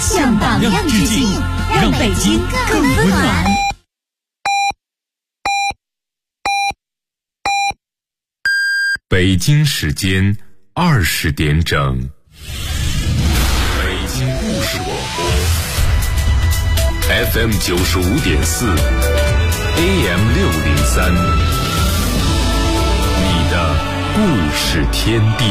向榜样致敬，让北京更温暖。 北京时间20点整，北京故事广播 FM 95.4 AM 603，你的故事天地。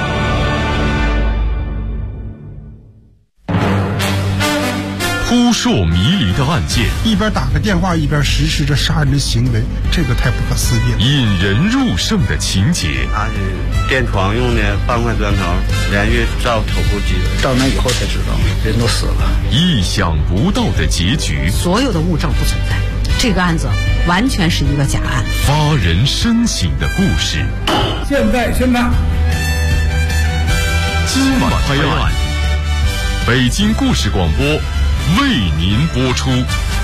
扑朔迷离的案件， 一边打个电话一边实施着杀人的行为，这个太不可思议了。 引人入胜的情节， 他是电床用的半块砖头连续照头部击， 照那以后才知道人都死了。 意想不到的结局， 所有的物证不存在，这个案子完全是一个假案。 发人深省的故事， 现在宣判。 今晚拍案，北京故事广播为您播出。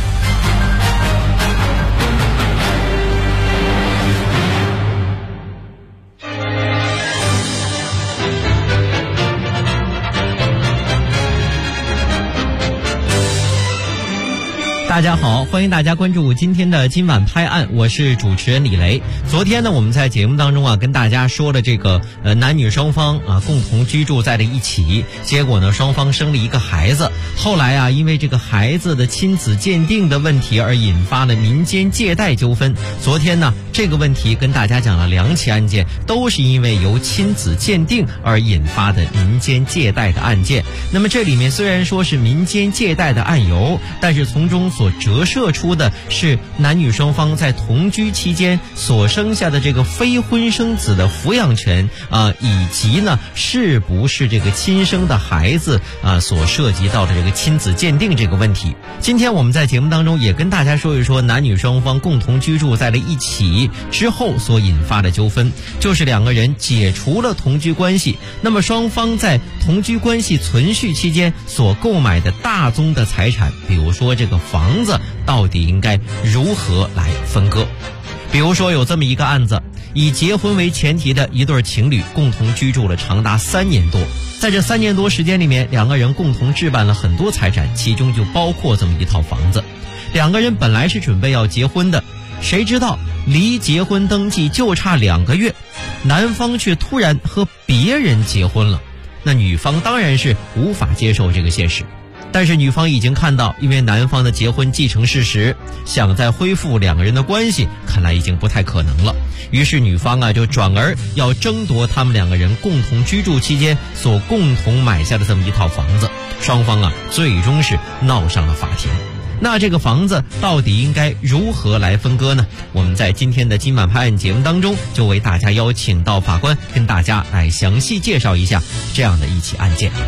大家好，欢迎大家关注今天的今晚拍案，我是主持人李雷。昨天呢，我们在节目当中跟大家说了这个男女双方共同居住在了一起，结果呢双方生了一个孩子，后来因为这个孩子的亲子鉴定的问题而引发了民间借贷纠纷。昨天呢这个问题跟大家讲了2起案件，都是因为由亲子鉴定而引发的民间借贷的案件。那么这里面虽然说是民间借贷的案由，但是从中所折射出的是男女双方在同居期间所生下的这个非婚生子的抚养权以及呢是不是这个亲生的孩子所涉及到的这个亲子鉴定这个问题。今天我们在节目当中也跟大家说一说男女双方共同居住在了一起之后所引发的纠纷，就是2个人解除了同居关系，那么双方在同居关系存续期间所购买的大宗的财产，比如说这个房子到底应该如何来分割。比如说有这么一个案子，以结婚为前提的一对情侣共同居住了长达3年多，在这3年多时间里面，2个人共同置办了很多财产，其中就包括这么一套房子。2个人本来是准备要结婚的，谁知道离结婚登记就差2个月，男方却突然和别人结婚了。那女方当然是无法接受这个现实，但是女方已经看到因为男方的结婚既成事实，想再恢复2个人的关系看来已经不太可能了，于是女方就转而要争夺他们2个人共同居住期间所共同买下的这么一套房子，双方最终是闹上了法庭。那这个房子到底应该如何来分割呢？我们在今天的今晚拍案节目当中就为大家邀请到法官跟大家来详细介绍一下这样的一起案件。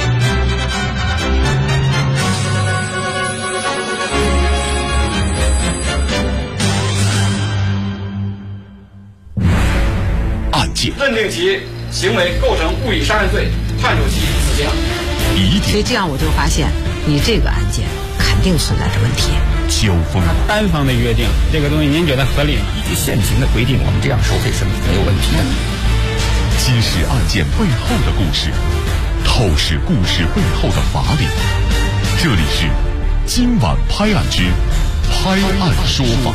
案件认定其行为构成故意杀人罪，判处其死刑。 所以这样我就发现你这个案件肯定存在着问题。 纠纷， 单方的约定这个东西您觉得合理吗？ 依据现行的规定，我们这样收费是没有问题的。 揭示案件背后的故事，透视故事背后的法理。这里是今晚拍案之拍案说法。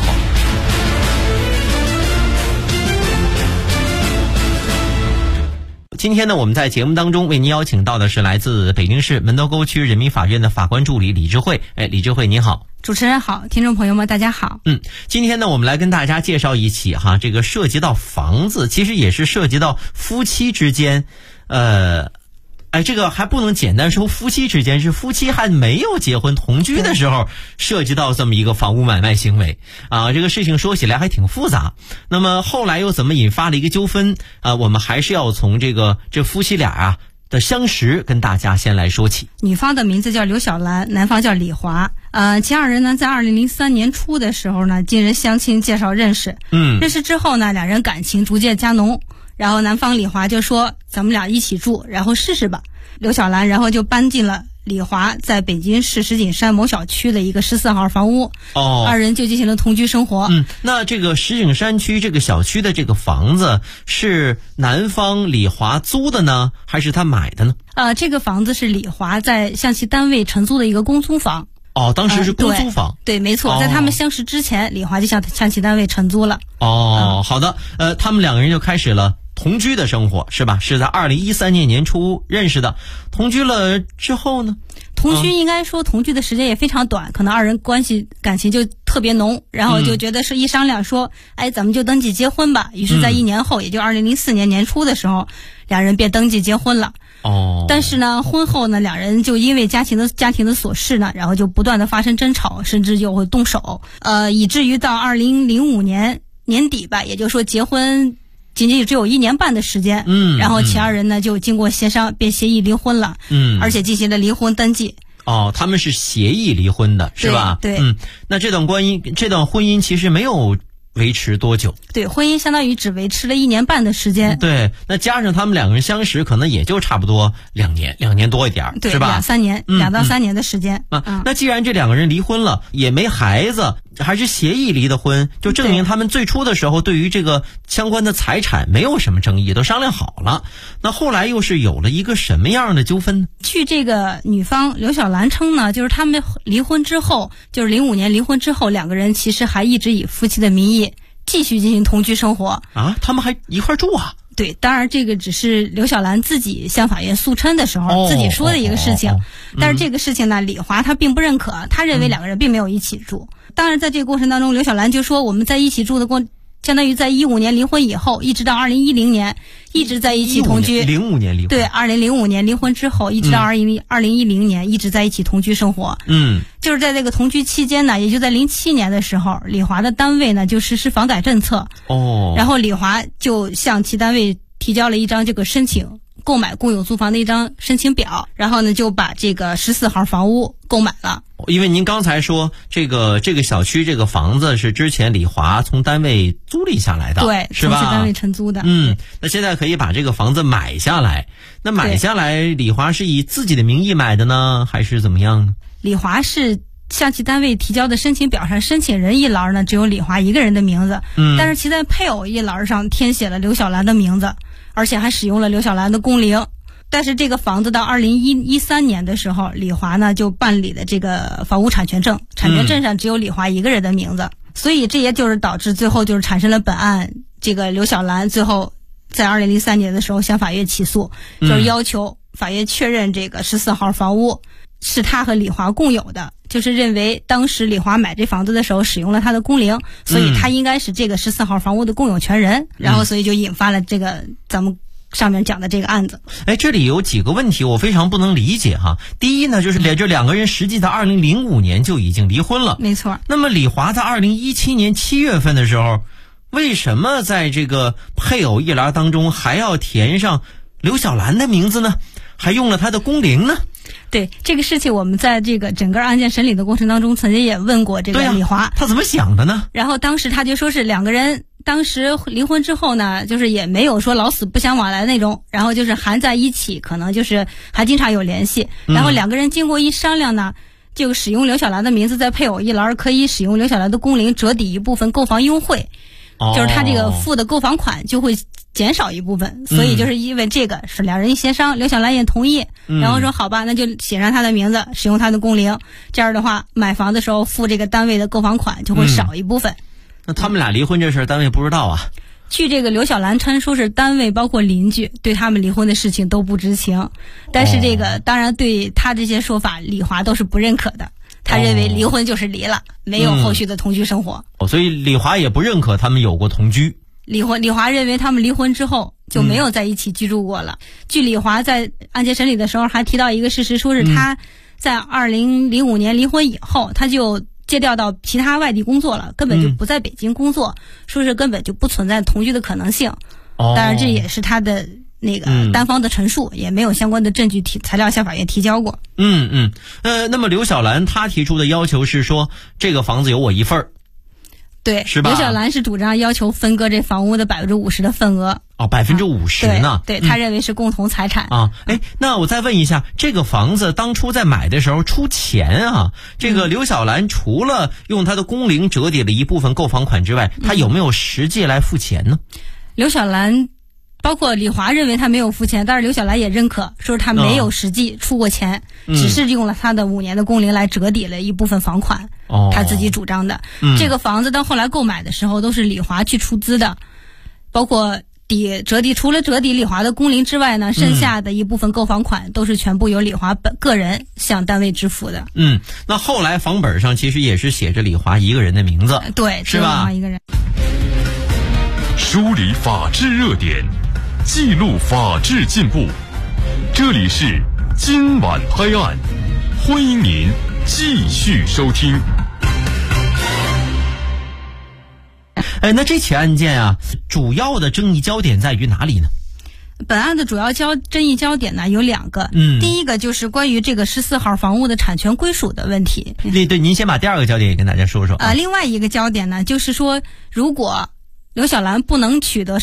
今天呢，我们在节目当中为您邀请到的是来自北京市门头沟区人民法院的法官助理李智慧。李智慧您好。 主持人好，听众朋友们大家好。 今天呢，我们来跟大家介绍一起这个涉及到房子，其实也是涉及到夫妻之间，这个还不能简单说夫妻之间，是夫妻还没有结婚同居的时候涉及到这么一个房屋买卖行为这个事情说起来还挺复杂。那么后来又怎么引发了一个纠纷我们还是要从这夫妻俩的相识跟大家先来说起。 女方的名字叫刘小兰，男方叫李华。其2人呢在2003年初的时候呢，经人相亲介绍认识。认识之后呢，2人感情逐渐加浓。然后男方李华就说咱们俩一起住，然后试试吧。刘小兰然后就搬进了李华在北京市石景山某小区的一个14号房屋，二人就进行了同居生活。 那这个石景山区这个小区的这个房子是男方李华租的呢，还是他买的呢？ 这个房子是李华在向其单位承租的一个公租房。 当时是公租房。 对，没错，在他们相识之前，李华就向其单位承租了。 好的，他们两个人就开始了同居的生活，是吧？是在2013年年初认识的。同居了之后呢？ 同居应该说同居的时间也非常短，可能二人感情就特别浓，然后就觉得是一商量说，咱们就登记结婚吧。于是在1年后，也就2004年年初的时候，两人便登记结婚了。但是呢，婚后呢，两人就因为家庭的琐事呢，然后就不断的发生争吵，甚至就会动手，以至于到2005年年底吧，也就是说结婚仅仅只有1年半的时间，然后其二人呢就经过协商便协议离婚了，而且进行了离婚登记。 他们是协议离婚的，是吧？ 对。 那这段婚姻其实没有维持多久？对， 婚姻相当于只维持了1年半的时间。 对，那加上他们两个人相识，可能也就差不多2年多一点， 对， 是吧 ？2到3年的时间。 那既然这两个人离婚了，也没孩子，还是协议离的婚，就证明他们最初的时候对于这个相关的财产没有什么争议，都商量好了。那后来又是有了一个什么样的纠纷呢？ 据这个女方刘小兰称呢，就是他们离婚之后，就是05年离婚之后，两个人其实还一直以夫妻的名义继续进行同居生活他们还一块住啊？ 对，当然这个只是刘小兰自己向法院诉称的时候自己说的一个事情，但是这个事情呢，李华他并不认可，他认为两个人并没有一起住。当然在这个过程当中，刘小兰就说我们在一起住的相当于在15年离婚以后，一直到2010年一直在一起同居。 05年离婚。 对，2005年离婚之后，一直到2010年一直在一起同居生活。就是在这个同居期间呢，也就在07年的时候，李华的单位呢就实施房改政策。然后李华就向其单位提交了一张这个申请购买公有租房的一张申请表，然后呢就把这个14号房屋购买了。 因为您刚才说这个小区这个房子是之前李华从单位租赁下来的， 对， 是吧？ 从单位承租的。 那现在可以把这个房子买下来。那买下来，李华是以自己的名义买的呢，还是怎么样呢？ 李华是向其单位提交的申请表上，申请人一栏呢只有李华一个人的名字，但是其在配偶一栏上填写了刘小兰的名字，而且还使用了刘小兰的工龄。但是这个房子到2013年的时候，李华呢就办理了这个房屋产权证，产权证上只有李华一个人的名字，所以这也就是导致最后就是产生了本案。这个刘小兰最后在2003年的时候向法院起诉，就是要求法院确认这个14号房屋是他和李华共有的，就是认为当时李华买这房子的时候使用了他的工龄，所以他应该是这个14号房屋的共有权人，然后所以就引发了这个咱们上面讲的这个案子。 这里有几个问题我非常不能理解哈。第一呢，就是这两个人实际在2005年就已经离婚了， 没错。 那么李华在2017年7月份的时候，为什么在这个配偶一栏当中还要填上刘小兰的名字呢？还用了他的工龄呢？ 对，这个事情我们在这个整个案件审理的过程当中曾经也问过这个李华， 他怎么想的呢？ 然后当时他就说是两个人当时离婚之后呢，就是也没有说老死不相往来那种，然后就是还在一起，可能就是还经常有联系，然后两个人经过一商量呢，就使用刘小兰的名字在配偶一栏可以使用刘小兰的工龄折抵一部分购房优惠，就是他这个付的购房款就会减少一部分，所以就是因为这个是两人一协商，刘小兰也同意，然后说好吧，那就写上他的名字，使用他的工龄，这样的话买房的时候付这个单位的购房款就会少一部分。 那他们俩离婚这事单位不知道啊？ 据这个刘小兰称，说是单位包括邻居对他们离婚的事情都不知情，但是这个当然对他这些说法李华都是不认可的，他认为离婚就是离了，没有后续的同居生活。 所以李华也不认可他们有过同居。 李华认为他们离婚之后就没有在一起居住过了。据李华在案件审理的时候还提到一个事实，说是他在2005年离婚以后，他就借调到其他外地工作了，根本就不在北京工作，说是根本就不存在同居的可能性。当然这也是他的那个单方的陈述，也没有相关的证据材料向法院提交过。那么刘小兰她提出的要求是说，这个房子有我一份儿。 对， 是吧？ 刘小兰是主张要求分割这房屋的50%的份额。 50%呢？ 对，他认为是共同财产啊。那我再问一下，这个房子当初在买的时候出钱啊，这个刘小兰除了用她的工龄折抵了一部分购房款之外，她有没有实际来付钱呢？ 刘小兰，包括李华认为他没有付钱，但是刘小兰也认可，说他没有实际出过钱，只是用了他的5年的工龄来折抵了一部分房款，他自己主张的。这个房子到后来购买的时候都是李华去出资的，包括除了折抵李华的工龄之外呢，剩下的一部分购房款都是全部由李华个人向单位支付的。 那后来房本上其实也是写着李华一个人的名字， 对， 是吧？ 李华一个人。 梳理法治热点，记录法治进步，这里是今晚拍案，欢迎您继续收听。 那这起案件啊，主要的争议焦点在于哪里呢？ 本案的主要争议焦点呢有2个，第一个就是关于这个14号房屋的产权归属的问题。 对，您先把第2个焦点也跟大家说说。 另外一个焦点呢，就是说，如果刘小兰不能取得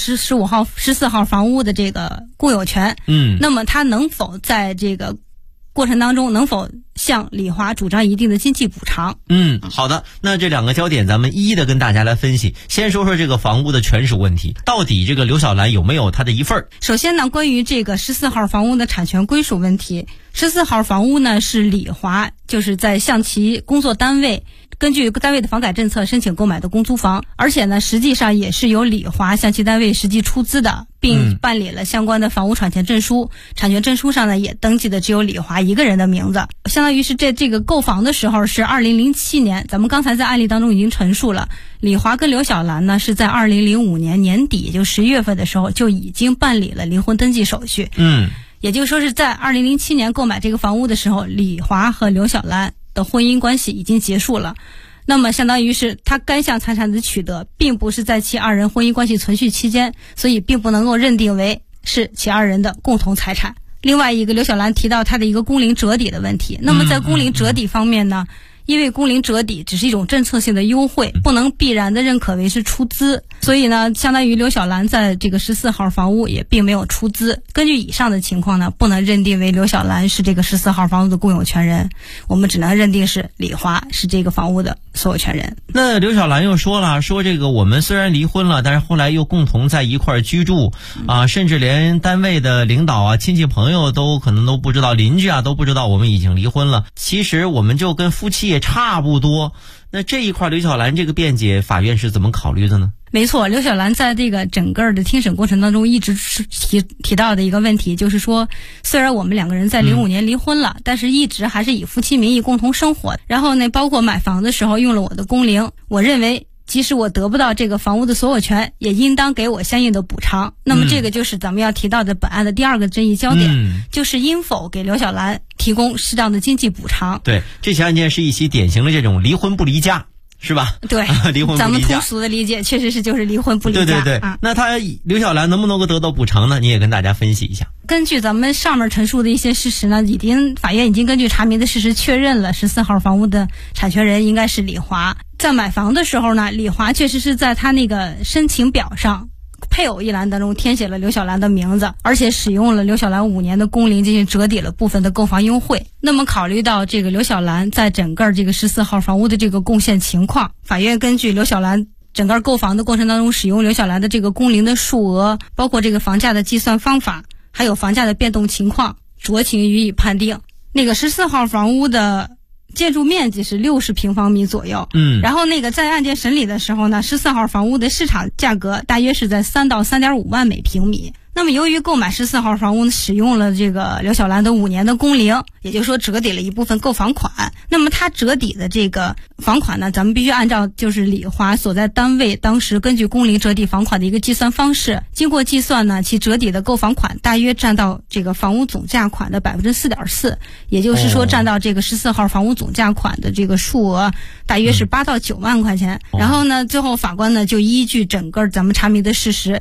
14号房屋的这个共有权，那么他能否在这个过程当中能否向李华主张一定的经济补偿？ 好的，那这2个焦点咱们一一的跟大家来分析。先说说这个房屋的权属问题，到底这个刘小兰有没有她的一份？ 首先呢，关于这个14号房屋的产权归属问题，14号房屋呢是李华就是在向其工作单位根据单位的房改政策申请购买的公租房，而且呢实际上也是由李华向其单位实际出资的，并办理了相关的房屋产权证书，产权证书上呢也登记的只有李华一个人的名字，相当于是这个购房的时候是2007年，咱们刚才在案例当中已经陈述了，李华跟刘小兰呢是在2005年年底，也就11月份的时候就已经办理了离婚登记手续。也就是说是在2007年购买这个房屋的时候，李华和刘小兰的婚姻关系已经结束了。那么相当于是他该项财产的取得并不是在其2人婚姻关系存续期间，所以并不能够认定为是其2人的共同财产。另外一个，刘小兰提到他的一个工龄折抵的问题，那么在工龄折抵方面呢，因为工龄折抵只是一种政策性的优惠，不能必然的认可为是出资，所以呢相当于刘小兰在这个14号房屋也并没有出资。根据以上的情况呢，不能认定为刘小兰是这个14号房屋的共有权人，我们只能认定是李华是这个房屋的所有权人。 那刘小兰又说了，说这个我们虽然离婚了，但是后来又共同在一块居住甚至连单位的领导啊、亲戚朋友都可能都不知道，邻居啊都不知道我们已经离婚了，其实我们就跟夫妻也差不多。那这一块刘小兰这个辩解，法院是怎么考虑的呢？ 没错，刘小兰在这个整个的听审过程当中一直提到的一个问题，就是说虽然我们2个人在05年离婚了，但是一直还是以夫妻名义共同生活，然后呢包括买房的时候用了我的工龄，我认为即使我得不到这个房屋的所有权，也应当给我相应的补偿。那么这个就是咱们要提到的本案的第2个争议焦点，就是应否给刘小兰提供适当的经济补偿。 对，这起案件是一起典型的这种离婚不离家，是吧？ 对， 离婚不离家， 咱们通俗的理解确实是就是离婚不离家。 对，那他刘小兰能不能够得到补偿呢？你也跟大家分析一下。 根据咱们上面陈述的一些事实呢，法院已经根据查明的事实确认了14号房屋的产权人应该是李华。在买房的时候呢，李华确实是在他那个申请表上配偶一栏当中填写了刘小兰的名字，而且使用了刘小兰5年的工龄进行折抵了部分的购房优惠。那么考虑到这个刘小兰在整个这个14号房屋的这个贡献情况，法院根据刘小兰整个购房的过程当中使用刘小兰的这个工龄的数额，包括这个房价的计算方法，还有房价的变动情况，酌情予以判定。那个14号房屋的建筑面积是60平方米左右，然后那个在案件审理的时候呢，14号房屋的市场价格大约是在3到3.5万每平米。那么由于购买14号房屋使用了这个刘小兰的5年的工龄，也就是说折抵了一部分购房款，那么他折抵的这个房款呢，咱们必须按照就是李华所在单位当时根据工龄折抵房款的一个计算方式，经过计算呢，其折抵的购房款大约占到这个房屋总价款的 4.4%， 也就是说占到这个14号房屋总价款的这个数额大约是8到9万块钱。然后呢，最后法官呢就依据整个咱们查明的事实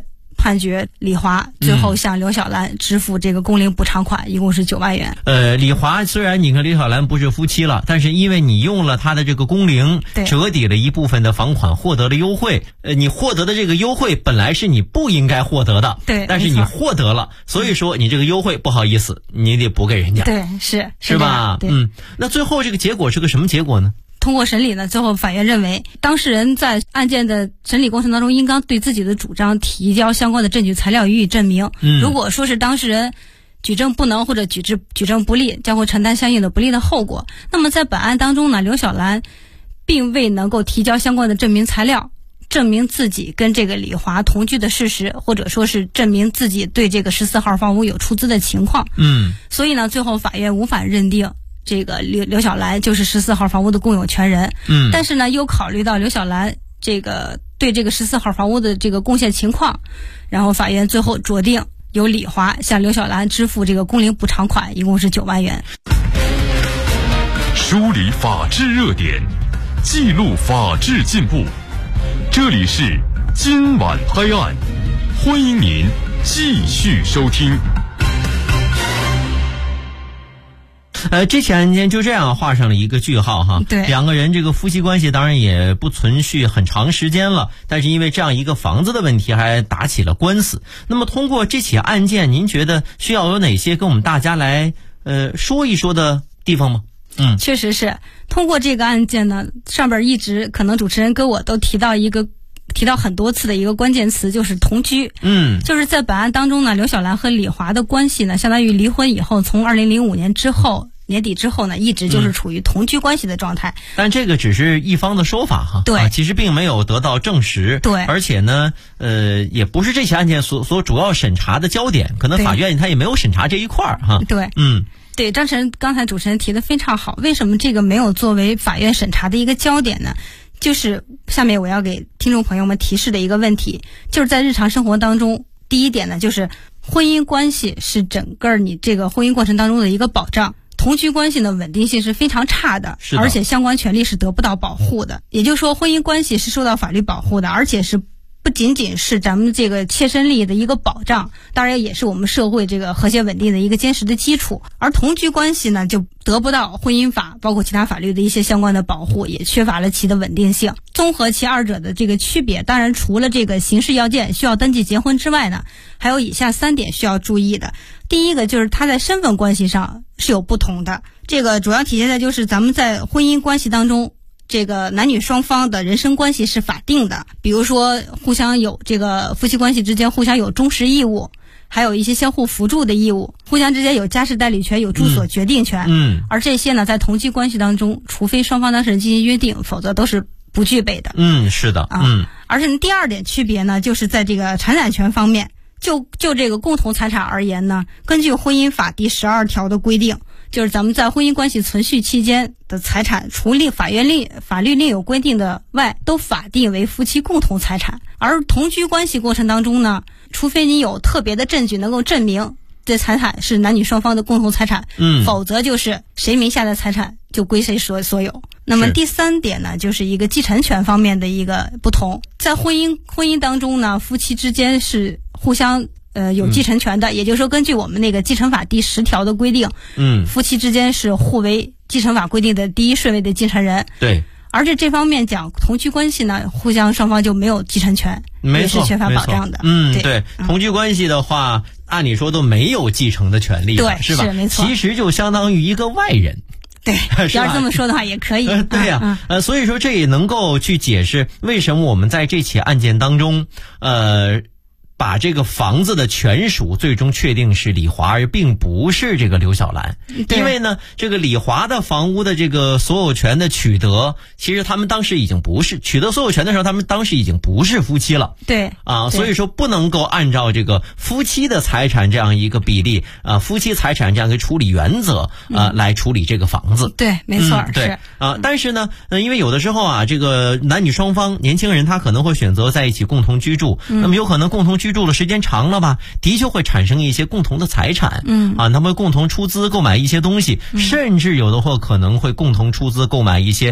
判决李华最后向刘小兰支付这个工龄补偿款，一共是9万元。 李华虽然你和刘小兰不是夫妻了，但是因为你用了他的这个工龄折抵了一部分的房款，获得了优惠。你获得的这个优惠本来是你不应该获得的， 对， 但是你获得了，所以说你这个优惠不好意思，你得补给人家。 对，是吧？ 对， 那最后这个结果是个什么结果呢？ 通过审理呢，最后法院认为，当事人在案件的审理过程当中，应当对自己的主张提交相关的证据材料予以证明。如果说是当事人举证不能或者举证不利，将会承担相应的不利的后果。那么在本案当中呢，刘小兰并未能够提交相关的证明材料，证明自己跟这个李华同居的事实，或者说是证明自己对这个14号房屋有出资的情况。所以呢，最后法院无法认定这个刘小兰就是14号房屋的共有权人。但是呢，又考虑到刘小兰这个对这个14号房屋的这个贡献情况，然后法院最后酌定由李华向刘小兰支付这个工龄补偿款，一共是9万元。 梳理法治热点，记录法治进步。这里是今晚拍案，欢迎您继续收听。 这起案件就这样画上了一个句号哈。 对， 两个人这个夫妻关系当然也不存续很长时间了，但是因为这样一个房子的问题还打起了官司。那么通过这起案件，您觉得需要有哪些跟我们大家来说一说的地方吗？ 确实是通过这个案件呢，上边一直可能主持人跟我都提到很多次的一个关键词，就是同居。就是在本案当中呢，刘小兰和李华的关系呢，相当于离婚以后，从2005年之后年底之后呢，一直就是处于同居关系的状态。 但这个只是一方的说法哈， 对， 其实并没有得到证实。 对， 而且呢，也不是这起案件所主要审查的焦点，可能法院他也没有审查这一块哈。 对，对，张晨刚才主持人提的非常好，为什么这个没有作为法院审查的一个焦点呢？就是下面我要给听众朋友们提示的一个问题，就是在日常生活当中，第一点呢，就是婚姻关系是整个你这个婚姻过程当中的一个保障，同居关系的稳定性是非常差的，而且相关权利是得不到保护的。也就是说，婚姻关系是受到法律保护的，而且是不仅仅是咱们这个切身利益的一个保障，当然也是我们社会这个和谐稳定的一个坚实的基础。而同居关系呢，就得不到婚姻法包括其他法律的一些相关的保护，也缺乏了其的稳定性。综合其二者的这个区别，当然除了这个刑事要件需要登记结婚之外呢，还有以下3点需要注意的。第一个就是它在身份关系上是有不同的，这个主要体现在就是咱们在婚姻关系当中，这个男女双方的人身关系是法定的，比如说互相有这个夫妻关系之间互相有忠实义务，还有一些相互扶助的义务，互相之间有家事代理权，有住所决定权。而这些呢，在同居关系当中，除非双方当事人进行约定，否则都是不具备的。 是的。 而且第二点区别呢，就是在这个财产权方面，就这个共同财产而言呢，根据婚姻法第12条的规定，就是咱们在婚姻关系存续期间的财产，除法律另有规定的外，都法定为夫妻共同财产。而同居关系过程当中呢，除非你有特别的证据能够证明这财产是男女双方的共同财产，否则就是谁名下的财产就归谁所有。那么第3点呢，就是一个继承权方面的一个不同。在婚姻当中呢，夫妻之间是互相有继承权的，也就是说，根据我们那个继承法第10条的规定，夫妻之间是互为继承法规定的第1顺位的继承人。 对。 而且这方面讲同居关系呢，互相双方就没有继承权，也是缺乏保障的。 对，同居关系的话，按理说都没有继承的权利， 对， 是吧？ 没错， 其实就相当于一个外人。 对，要是这么说的话也可以。 对呀，所以说这也能够去解释为什么我们在这起案件当中，把这个房子的权属最终确定是李华，而并不是这个刘小兰。因为呢，这个李华的房屋的这个所有权的取得，其实他们当时已经不是取得所有权的时候，他们当时已经不是夫妻了。 对啊， 所以说不能够按照这个夫妻的财产这样一个比例夫妻财产这样一个处理原则来处理这个房子。 对，没错， 对但是呢，因为有的时候这个男女双方年轻人他可能会选择在一起共同居住，那么有可能共同居住的时间长了吧，的确会产生一些共同的财产。他们共同出资购买一些东西，甚至有的或可能会共同出资购买一些大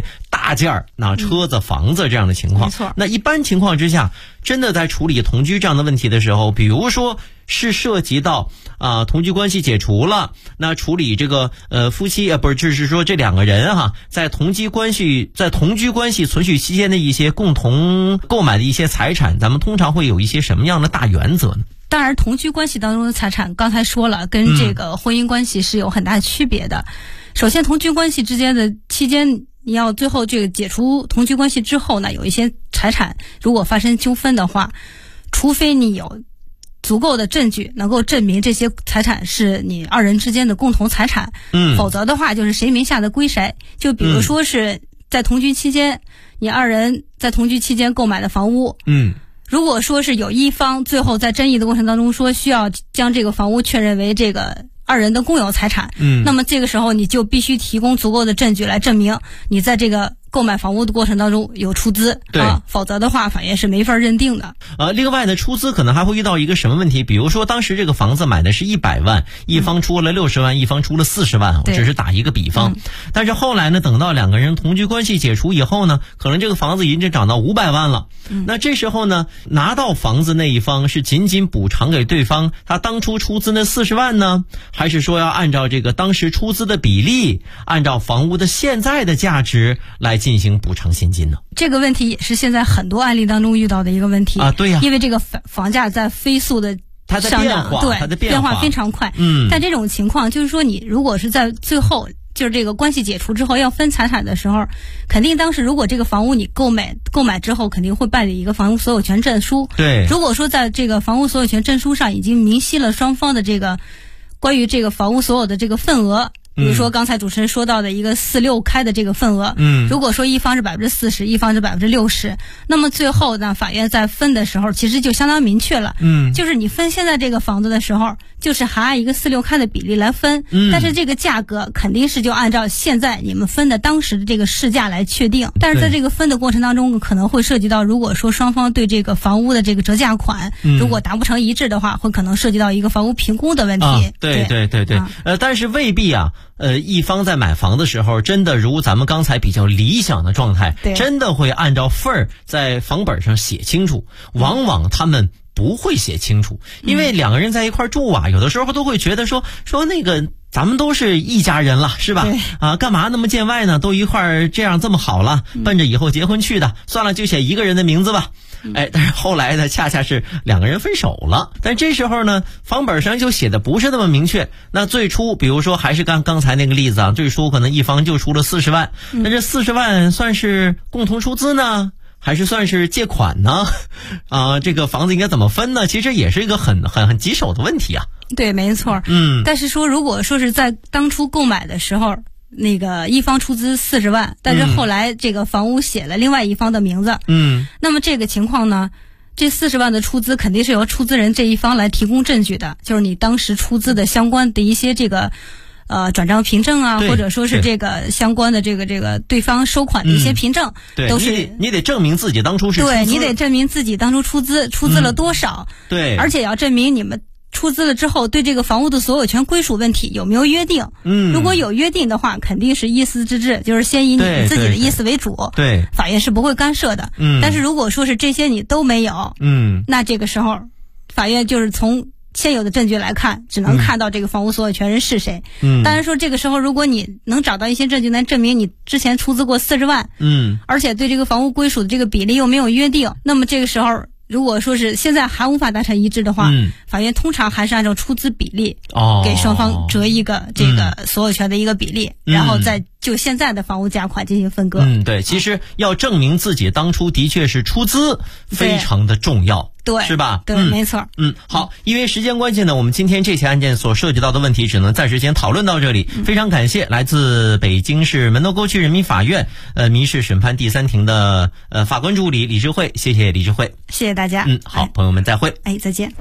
大件儿，那车子、房子这样的情况。 没错。 那一般情况之下，真的在处理同居这样的问题的时候，比如说是涉及到同居关系解除了，那处理这个夫妻不是，就是说这两个人在同居关系存续期间的一些共同购买的一些财产，咱们通常会有一些什么样的大原则呢？ 当然，同居关系当中的财产，刚才说了，跟这个婚姻关系是有很大区别的。首先，同居关系之间的期间，你要最后这个解除同居关系之后呢，有一些财产如果发生纠纷的话，除非你有足够的证据能够证明这些财产是你二人之间的共同财产，否则的话就是谁名下的归谁。就比如说是在同居期间，你二人在同居期间购买的房屋，如果说是有一方最后在争议的过程当中说需要将这个房屋确认为这个二人的共有财产，那么这个时候你就必须提供足够的证据来证明你在这个购买房屋的过程当中有出资，否则的话法院是没法认定的。 另外呢，出资可能还会遇到一个什么问题？比如说当时这个房子买的是100万，一方出了60万，一方出了40万，我只是打一个比方。但是后来呢，等到两个人同居关系解除以后呢，可能这个房子已经涨到500万了。那这时候呢，拿到房子那一方是仅仅补偿给对方他当初出资那40万呢，还是说要按照这个当时出资的比例，按照房屋的现在的价值来进行补偿现金呢？ 这个问题也是现在很多案例当中遇到的一个问题对呀， 因为这个房价在飞速的上涨， 它的变化非常快。但这种情况就是说，你如果是在最后就是这个关系解除之后要分财产的时候，肯定当时如果这个房屋你购买之后，肯定会办理一个房屋所有权证书。 对， 如果说在这个房屋所有权证书上已经明晰了双方的这个关于这个房屋所有的这个份额，比如说刚才主持人说到的一个4-6开的这个份额，如果说一方是40%，一方是60%，那么最后呢，法院在分的时候其实就相当明确了，就是你分现在这个房子的时候，就是还按一个4-6开的比例来分，但是这个价格肯定是就按照现在你们分的当时的这个市价来确定，但是在这个分的过程当中，可能会涉及到，如果说双方对这个房屋的这个折价款，如果达不成一致的话，会可能涉及到一个房屋评估的问题。 对，但是未必一方在买房的时候，真的如咱们刚才比较理想的状态，真的会按照份儿在房本上写清楚，往往他们不会写清楚，因为两个人在一块住有的时候都会觉得说那个咱们都是一家人了，是吧？干嘛那么见外呢？都一块这样这么好了，奔着以后结婚去的，算了，就写一个人的名字吧。但是后来呢，恰恰是两个人分手了。但这时候呢，房本上就写的不是那么明确。那最初，比如说还是刚才那个例子最初可能一方就出了40万，那这40万算是共同出资呢，还是算是借款呢？这个房子应该怎么分呢？其实也是一个很棘手的问题啊。 对，没错。但是说如果说是在当初购买的时候，那个一方出资40万，但是后来这个房屋写了另外一方的名字，那么这个情况呢，这40万的出资肯定是由出资人这一方来提供证据的，就是你当时出资的相关的一些这个转账凭证或者说是这个相关的这个对方收款的一些凭证，都是你得证明自己当初是出资， 对，你得证明自己当初出资了多少， 对， 而且要证明你们出资了之后对这个房屋的所有权归属问题有没有约定。如果有约定的话，肯定是意思之至，就是先以你们自己的意思为主， 对， 法院是不会干涉的。但是如果说是这些你都没有，那这个时候法院就是从现有的证据来看，只能看到这个房屋所有权人是谁。当然说这个时候如果你能找到一些证据来证明你之前出资过40万，而且对这个房屋归属的这个比例又没有约定，那么这个时候如果说是现在还无法达成一致的话，法院通常还是按照出资比例给双方折一个这个所有权的一个比例，然后再就现在的房屋价款进行分割。 对，其实要证明自己当初的确是出资，非常的重要。 对， 是吧？ 对，没错。 好，因为时间关系呢，我们今天这起案件所涉及到的问题只能暂时先讨论到这里。非常感谢来自北京市门头沟区人民法院民事审判第3庭的法官助理李智慧，谢谢李智慧， 谢谢大家。 好，朋友们再会。 再见。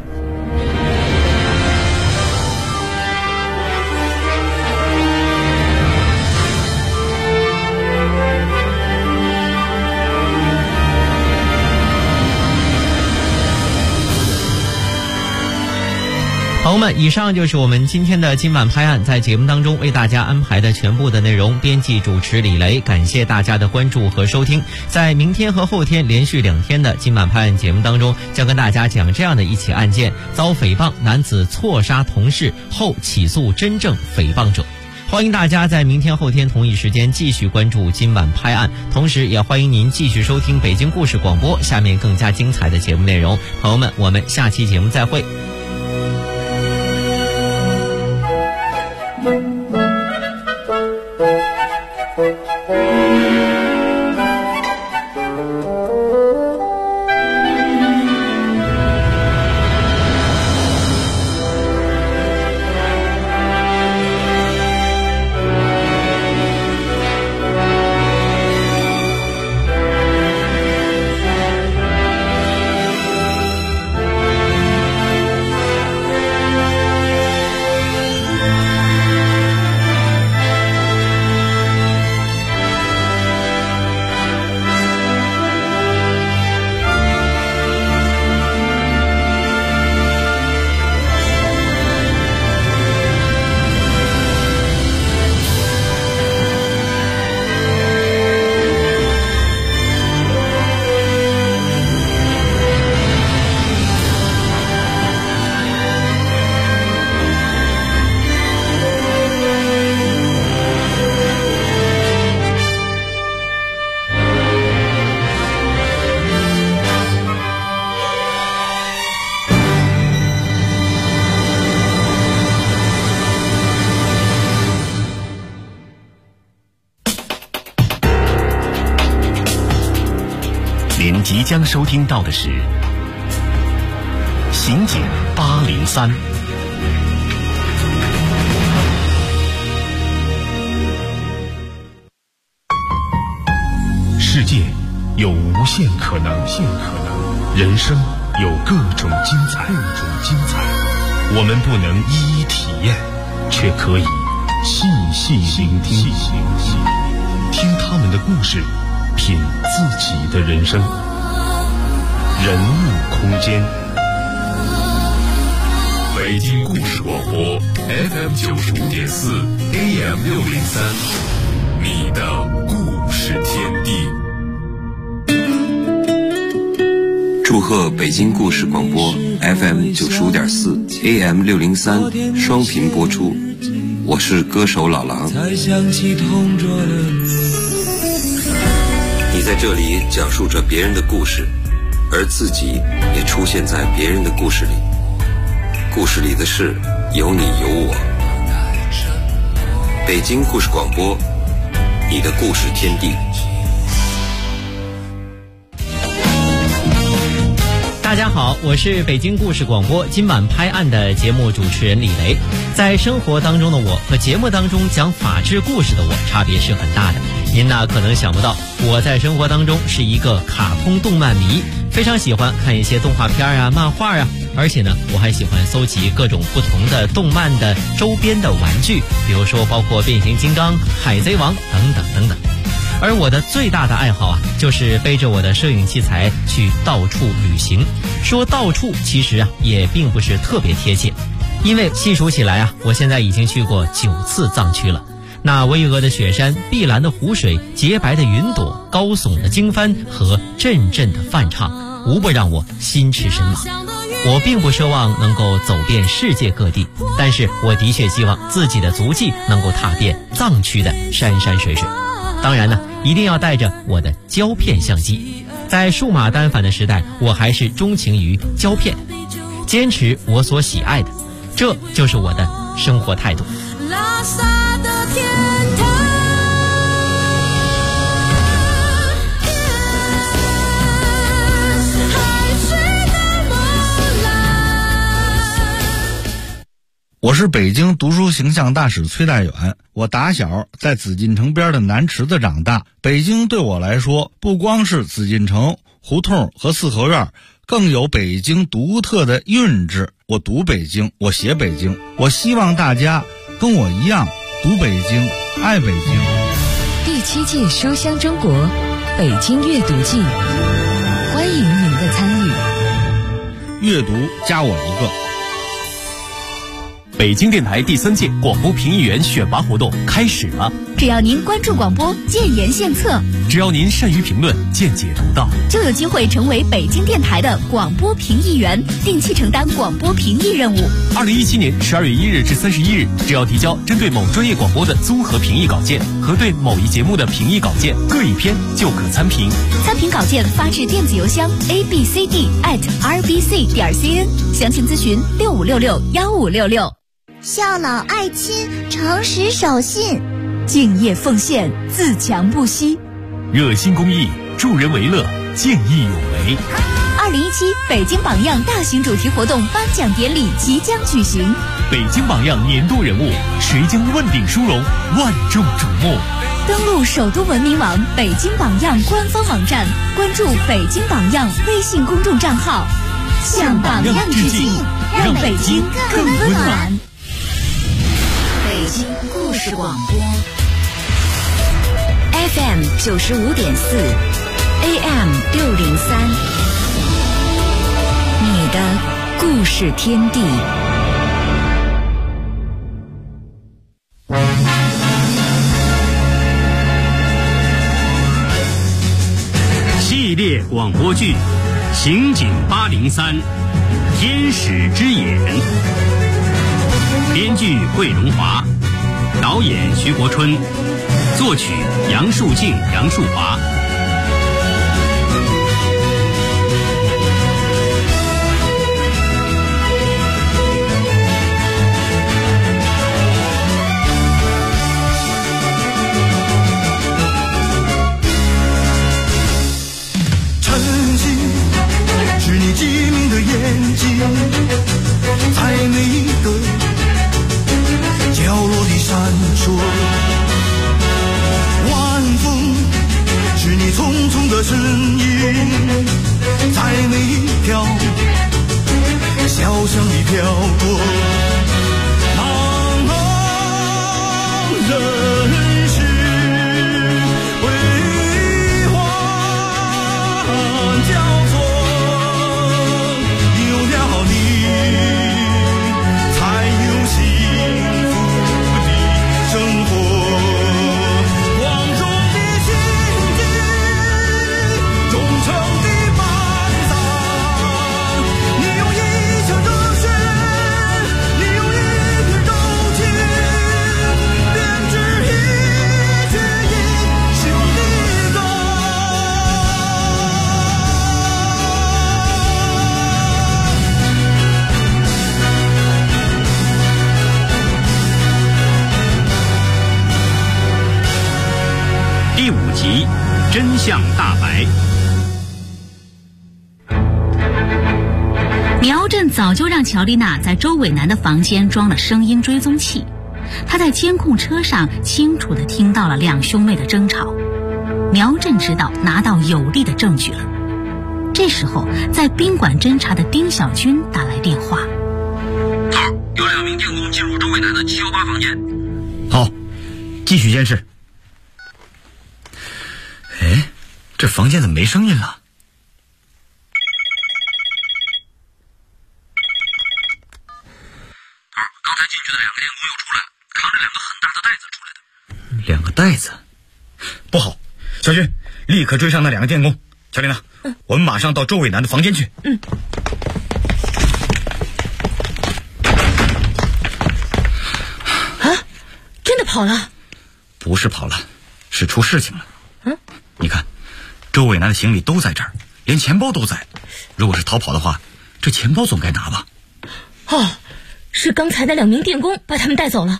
好， 朋友们，以上就是我们今天的今晚拍案，在节目当中为大家安排的全部的内容。编辑主持李雷，感谢大家的关注和收听。在明天和后天连续2天的今晚拍案节目当中，将跟大家讲这样的一起案件：遭诽谤男子错杀同事后起诉真正诽谤者。欢迎大家在明天后天同一时间继续关注今晚拍案，同时也欢迎您继续收听北京故事广播下面更加精彩的节目内容。朋友们，我们下期节目再会。 您即将收听到的是《刑警803》。世界有无限可能，人生有各种精彩。我们不能一一体验，却可以细细聆听，听他们的故事，品自己的人生。人物空间，北京故事广播 FM95.4 AM603，你的故事天地。 祝贺北京故事广播 FM95.4 AM603 双频播出，我是歌手老狼。你在这里讲述着别人的故事，而自己也出现在别人的故事里。故事里的事有你有我。北京故事广播，你的故事天地。 大家好，我是北京故事广播今晚拍案的节目主持人李雷。在生活当中的我和节目当中讲法治故事的我差别是很大的。您呢可能想不到，我在生活当中是一个卡通动漫迷，非常喜欢看一些动画片啊、漫画啊，而且呢我还喜欢搜集各种不同的动漫的周边的玩具，比如说包括变形金刚、海贼王等等等等。而我的最大的爱好啊，就是背着我的摄影器材去到处旅行。说到处其实啊也并不是特别贴切，因为细数起来啊，我现在已经去过9次藏区了。那巍峨的雪山、碧蓝的湖水、洁白的云朵、高耸的经幡和阵阵的梵唱，无不让我心驰神往。我并不奢望能够走遍世界各地，但是我的确希望自己的足迹能够踏遍藏区的山山水水。当然呢，一定要带着我的胶片相机。在数码单反的时代，我还是钟情于胶片，坚持我所喜爱的，这就是我的生活态度。拉萨的天堂， 我是北京读书形象大使崔大远，我打小在紫禁城边的南池子长大。北京对我来说，不光是紫禁城、胡同和四合院，更有北京独特的韵致。我读北京，我写北京，我希望大家跟我一样读北京，爱北京。 第7届书香中国北京阅读季，欢迎您的参与。 阅读加我一个。 北京电台第3届广播评议员选拔活动开始了。 只要您关注广播，建言献策； 只要您善于评论，见解独到， 就有机会成为北京电台的广播评议员，定期承担广播评议任务。 2017年12月1日至31日，只要提交针对某专业广播的综合评议稿件和对某一节目的评议稿件各一篇，就可参评。 参评稿件发至电子邮箱 abcd@rbc.cn， 详情咨询65661566。 孝老爱亲，诚实守信， 敬业奉献，自强不息， 热心公益，助人为乐，见义勇为。 2017北京榜样大型主题活动颁奖典礼即将举行， 北京榜样年度人物，谁将问鼎殊荣，万众瞩目。 登录首都文明网北京榜样官方网站，关注北京榜样微信公众账号，向榜样致敬，让北京更温暖。 北京故事广播 FM 95.4 AM 603，你的故事天地。 系列广播剧《刑警803天使之眼》，编剧桂荣华，导演徐国春，作曲杨树静、杨树华。 机灵的眼睛，在每一个角落里闪烁。晚风是你匆匆的身影，在每一条小巷里飘过。茫茫人世为欢交错。 第5集真相大白。 苗振早就让乔丽娜在周伟南的房间装了声音追踪器，他在监控车上清楚地听到了两兄妹的争吵。苗振知道拿到有力的证据了。这时候在宾馆侦查的丁小军打来电话， 头，有2名电工进入周伟南的718房间。 好，继续监视。哎，这房间怎么没声音了？ 刚才进去的2个电工又出来了，扛着2个很大的袋子出来 2 的。 个袋子？不好，小军，立刻追上那2个电工。乔丽娜，我们马上到周伟南的房间去。 啊，真的跑了？ 不是跑了，是出事情了。你看，周伟南的行李都在这儿，连钱包都在。如果是逃跑的话，这钱包总该拿吧？ 哦，是刚才那2名电工把他们带走了。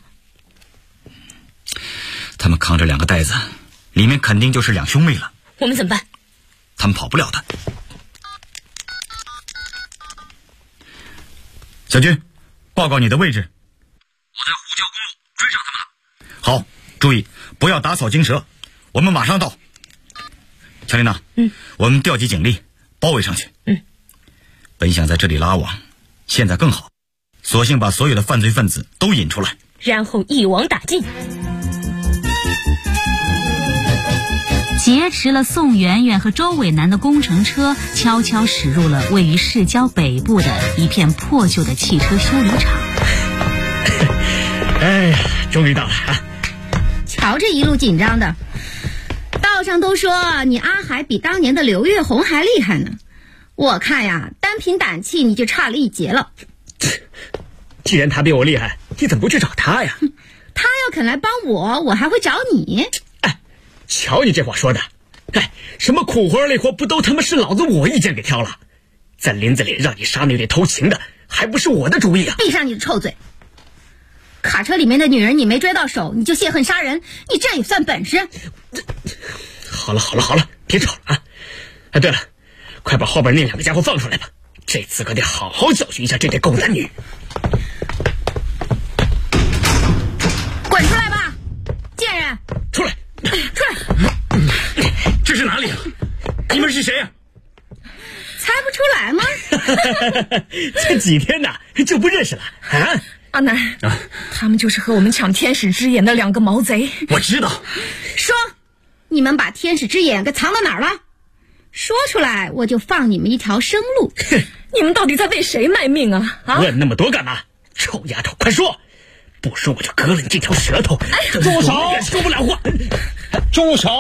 他们扛着2个袋子，里面肯定就是2兄妹了。 我们怎么办？ 他们跑不了的。小军，报告你的位置。 我在虎啸公路，追上他们了。 好，注意不要打草惊蛇，我们马上到。乔丽娜，我们调集警力包围上去。本想在这里拉网，现在更好，索性把所有的犯罪分子都引出来， 然后一网打尽。 劫持了宋媛媛和周伟南的工程车，悄悄驶入了位于市郊北部的一片破旧的汽车修理厂。 哎呀，终于到了啊！ 瞧这一路紧张的，道上都说你阿海比当年的刘月红还厉害呢。我看呀，单凭胆气你就差了一截了。 既然他比我厉害，你怎么不去找他呀？ 他要肯来帮我，我还会找你。 哎，瞧你这话说的，哎，什么苦活累活不都他妈是老子我意见给挑了？在林子里让你杀那对偷情的，还不是我的主意啊！ 闭上你的臭嘴！卡车里面的女人你没追到手，你就泄恨杀人，你这也算本事？ 好了，别吵了啊！哎，对了，快把后边那2个家伙放出来吧，这次可得好好教训一下这对狗男女。 滚出来吧，贱人！ 出来！这是哪里啊？你们是谁呀？ 猜不出来吗？ 才几天呢，就不认识了啊？ 阿南啊，他们就是和我们抢天使之眼的2个毛贼。 我知道。 说，你们把天使之眼给藏到哪儿了？说出来，我就放你们一条生路。 你们到底在为谁卖命啊？ 问那么多干嘛？臭丫头，快说！不说我就割了你这条舌头！ 哎呀， 住手！说不了话。 住手！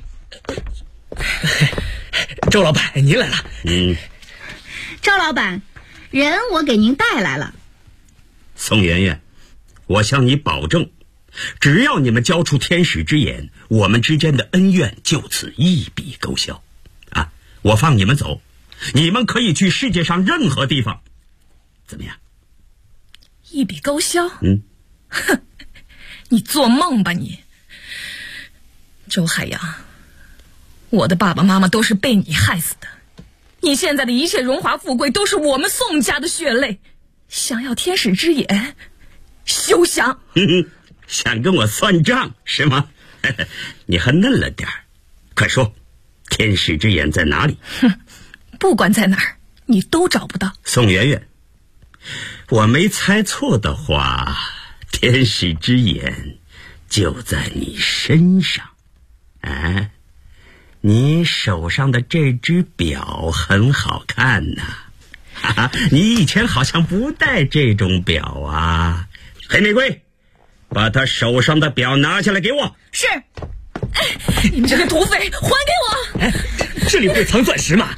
周老板，您来了。 周老板，人我给您带来了。 宋媛媛，我向你保证，只要你们交出天使之眼，我们之间的恩怨就此一笔勾销。啊，我放你们走，你们可以去世界上任何地方，怎么样？ 一笔勾销？ 哼， 你做梦吧你！周海洋，我的爸爸妈妈都是被你害死的，你现在的一切荣华富贵都是我们宋家的血泪。想要天使之眼，休想！ 想跟我算账是吗？你还嫩了点儿，快说，天使之眼在哪里？ 不管在哪儿，你都找不到。 宋媛媛，我没猜错的话，天使之眼就在你身上。啊，你手上的这只表很好看呐。你以前好像不戴这种表啊。黑玫瑰，把他手上的表拿下来给我。 是。你们这个土匪，还给我！ 哎，这里会藏钻石吗？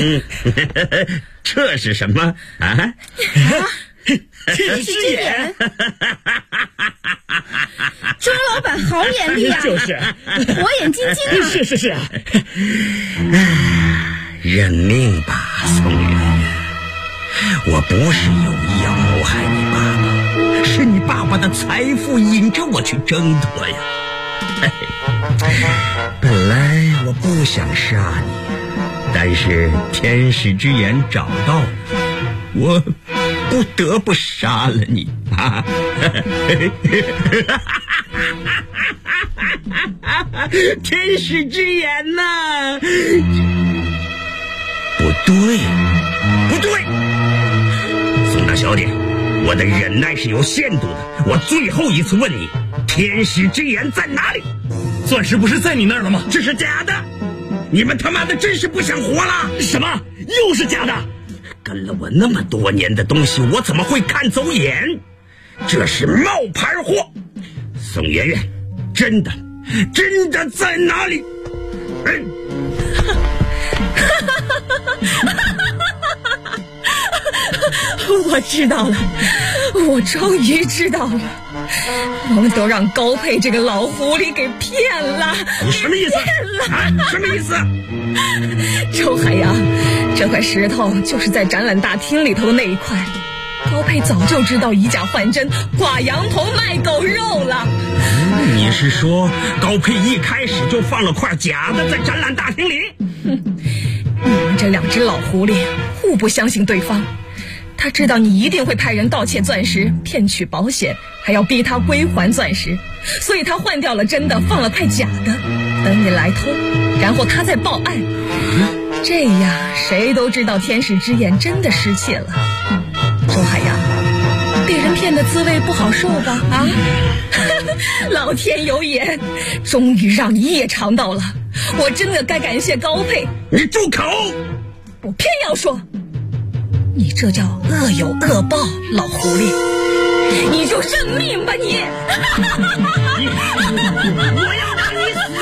这是什么啊？ 天使之眼。周老板好眼力啊！ 就是， 火眼金睛啊！ 是啊。 认命吧，宋媛媛。我不是有意要谋害你爸爸，是你爸爸的财富引着我去挣脱呀。本来我不想杀你，但是天使之眼找到了，我不得不杀了你啊！天使之眼呐！不对，宋大小姐，我的忍耐是有限度的。我最后一次问你，天使之眼在哪里？ 钻石不是在你那儿了吗？ 这是假的！你们他妈的真是不想活了！ 什么？又是假的？ 跟了我那么多年的东西，我怎么会看走眼？这是冒牌货！宋媛媛，真的在哪里？ 我知道了，我终于知道了，我们都让高佩这个老狐狸给骗了。 你什么意思？什么意思？ 周海洋，这块石头就是在展览大厅里头的那一块。高佩早就知道以假换真，挂羊头卖狗肉了。 你是说高佩一开始就放了块假的在展览大厅里？ 你们这2只老狐狸互不相信对方。他知道你一定会派人盗窃钻石，骗取保险，还要逼他归还钻石，所以他换掉了真的，放了块假的，等你来偷，然后他再报案。这样谁都知道天使之眼真的失窃了。周海洋，被人骗的滋味不好受吧？啊，老天有眼，终于让你也尝到了。我真的该感谢高佩。 你住口！ 我偏要说。 你这叫恶有恶报，老狐狸，你就认命吧你！我要让你死！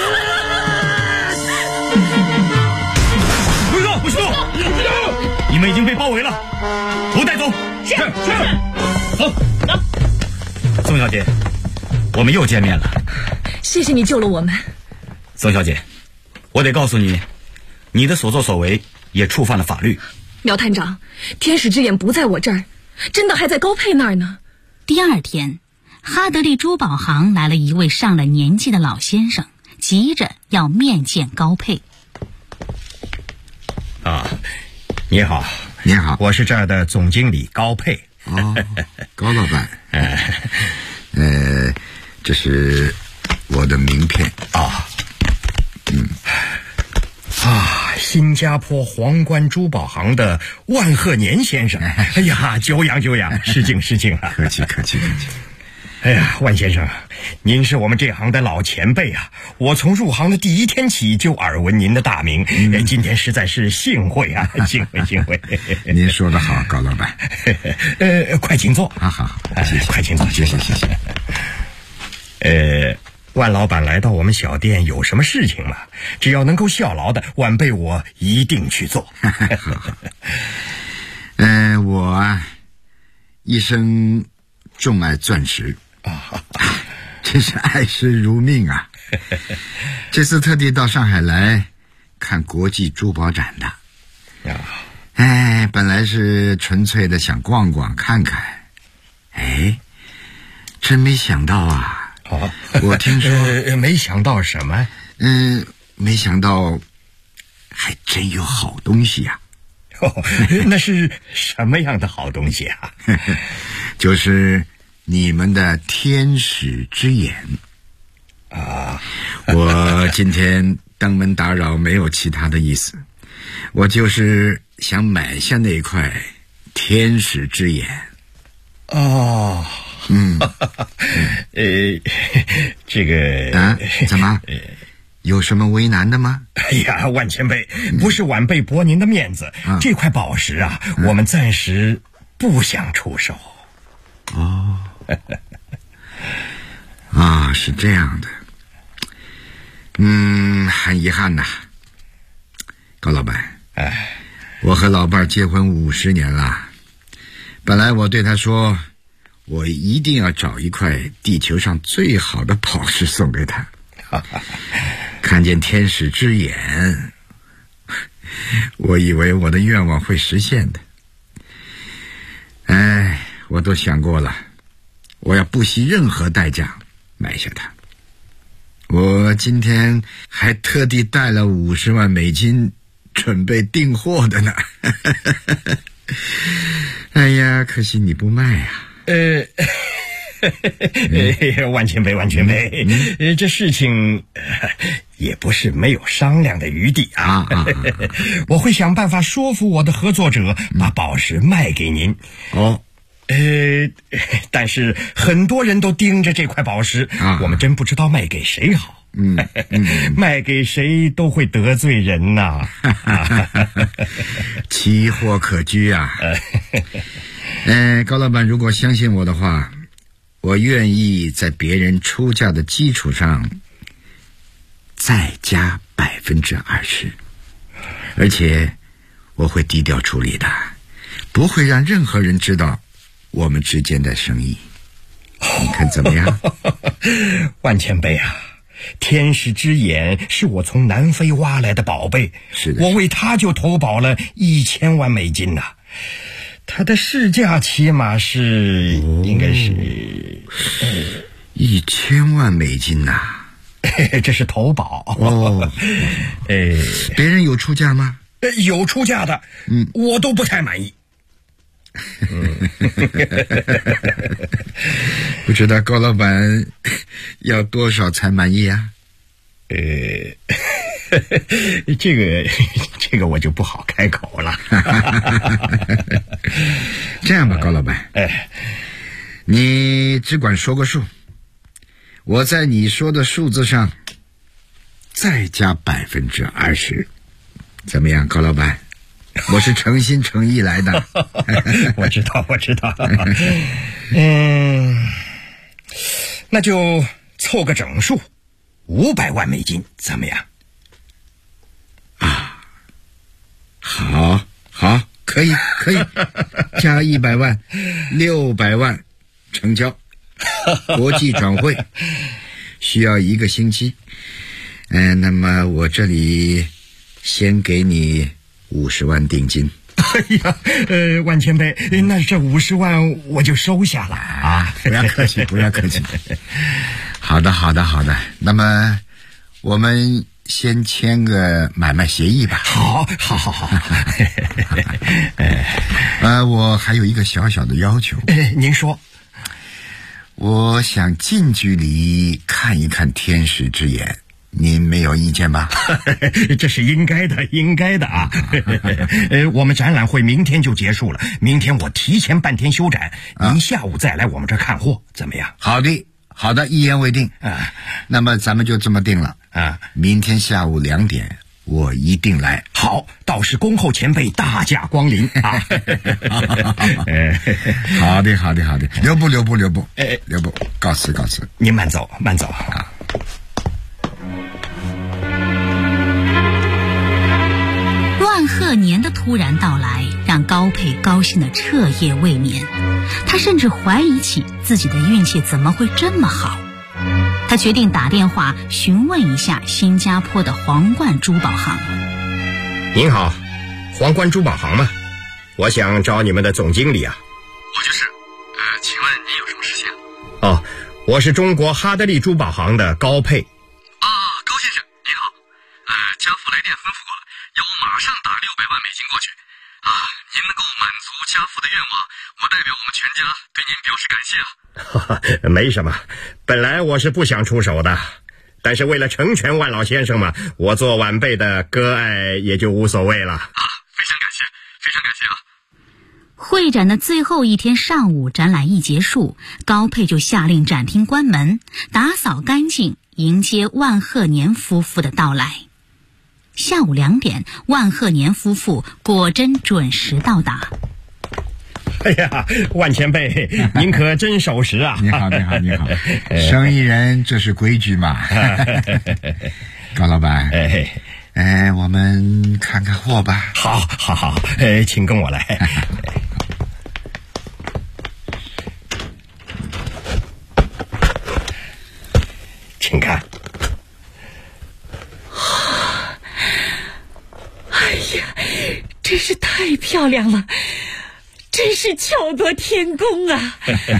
不许动！你们已经被包围了，都带走。 是。 走。宋小姐，我们又见面了。 谢谢你救了我们。 宋小姐，我得告诉你，你的所作所为也触犯了法律。 苗探长，天使之眼不在我这儿，真的还在高佩那儿呢。 第二天，哈德利珠宝行来了一位上了年纪的老先生，急着要面见高佩。 你好， 你好， 我是这儿的总经理高佩。 高老板，这是我的名片新加坡皇冠珠宝行的万鹤年先生。哎呀，久仰，失敬啊！ 客气。 哎呀，万先生，您是我们这行的老前辈啊！我从入行的第一天起就耳闻您的大名，今天实在是幸会啊，幸会。 您说得好，高老板。 快请坐。 好，谢谢， 快请坐，谢谢。万老板来到我们小店有什么事情吗？只要能够效劳的，晚辈我一定去做。 好。我一生钟爱钻石真是爱石如命啊！这次特地到上海来看国际珠宝展的。本来是纯粹的想逛逛看看，真没想到啊！我听说没想到什么？ 没想到还真有好东西呀！ 那是什么样的好东西啊？ 就是你们的天使之眼我今天登门打扰没有其他的意思，我就是想买下那块天使之眼。 这个怎么有什么为难的吗？ 哎呀，万前辈，不是晚辈驳您的面子，这块宝石啊，我们暂时不想出手。 是这样的。很遗憾呐，高老板。我和老伴结婚50年了，本来我对他说，我一定要找一块地球上最好的宝石送给他。看见天使之眼，我以为我的愿望会实现的。我都想过了，我要不惜任何代价买下它。我今天还特地带了50万美金准备订货的呢。哎呀，可惜你不卖呀。 万前辈，这事情也不是没有商量的余地啊。我会想办法说服我的合作者把宝石卖给您。但是很多人都盯着这块宝石，我们真不知道卖给谁好。卖给谁都会得罪人呐。 奇货可居啊。高老板，如果相信我的话，我愿意在别人出价的基础上再加20%，而且我会低调处理的，不会让任何人知道我们之间的生意。你看怎么样？ 万前辈啊，天使之眼是我从南非挖来的宝贝， 是的， 我为它就投保了1000万美金呐。它的市价起码是应该是 1000万美金呐。 这是投保。 别人有出价吗？ 有出价的，我都不太满意。 不知道高老板要多少才满意啊？ 这个我就不好开口了。 这样吧，高老板，你只管说个数，我在你说的数字上再加20%，怎么样，高老板？ 我是诚心诚意来的。 我知道。那就凑个整数，500万美金，怎么样？ 好，可以，加100万，600万，成交。国际转会需要1个星期。那么我这里先给你50万定金。 哎呀，万前辈，那这50万我就收下了啊！ 不要客气。好的。那么我们先签个买卖协议吧。 好。 我还有一个小小的要求。 您说。 我想近距离看一看天使之眼，您没有意见吧？ 这是应该的啊！我们展览会明天就结束了，明天我提前半天休展，您下午再来我们这看货，怎么样？ 好的，一言为定。那么咱们就这么定了啊！明天下午2点，我一定来。 好，到时恭候前辈大驾光临啊！ 好的，留步，告辞。 您慢走啊！ 万贺年的突然到来，让高佩高兴得彻夜未眠。他甚至怀疑起自己的运气怎么会这么好。他决定打电话询问一下新加坡的皇冠珠宝行。 您好，皇冠珠宝行吗？我想找你们的总经理啊。 我就是。请问您有什么事情？ 哦，我是中国哈德利珠宝行的高佩。 高先生您好。家父来电吩咐过了，要我马上打600万美金过去。您能够满足家父的愿望，我代表我们全家对您表示感谢啊。 没什么，本来我是不想出手的，但是为了成全万老先生嘛，我做晚辈的割爱也就无所谓了。 非常感谢啊。 会展的最后一天上午，展览一结束，高佩就下令展厅关门，打扫干净，迎接万贺年夫妇的到来。下午2点，万贺年夫妇果真准时到达。 哎呀，万前辈，您可真守时啊！ 你好，生意人这是规矩嘛。高老板，我们看看货吧。 好，请跟我来。请看。 哎呀，真是太漂亮了，真是巧夺天工啊！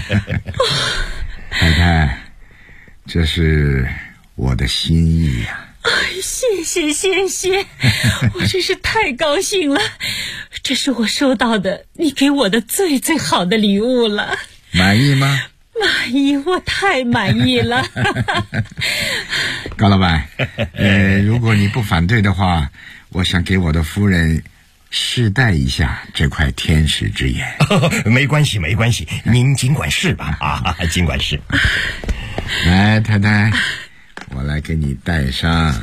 太太，这是我的心意呀。 谢谢，我真是太高兴了，这是我收到的你给我的最好的礼物了。 满意吗？ 满意，我太满意了。 高老板，如果你不反对的话，我想给我的夫人试戴一下这块天使之眼。 没关系，您尽管试吧，尽管试。 来，太太，我来给你戴上。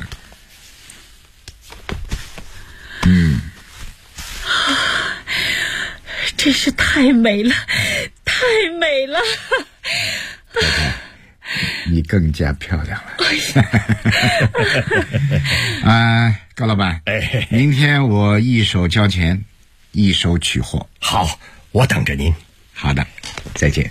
真是太美了。 太太，你更加漂亮了。高老板，明天我一手交钱，一手取货。 好，我等着您。 好的，再见。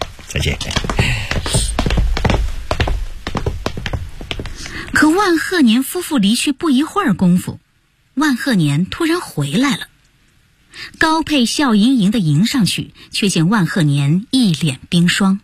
可万贺年夫妇离去不一会儿功夫，万贺年突然回来了。高佩笑盈盈地迎上去，却见万贺年一脸冰霜。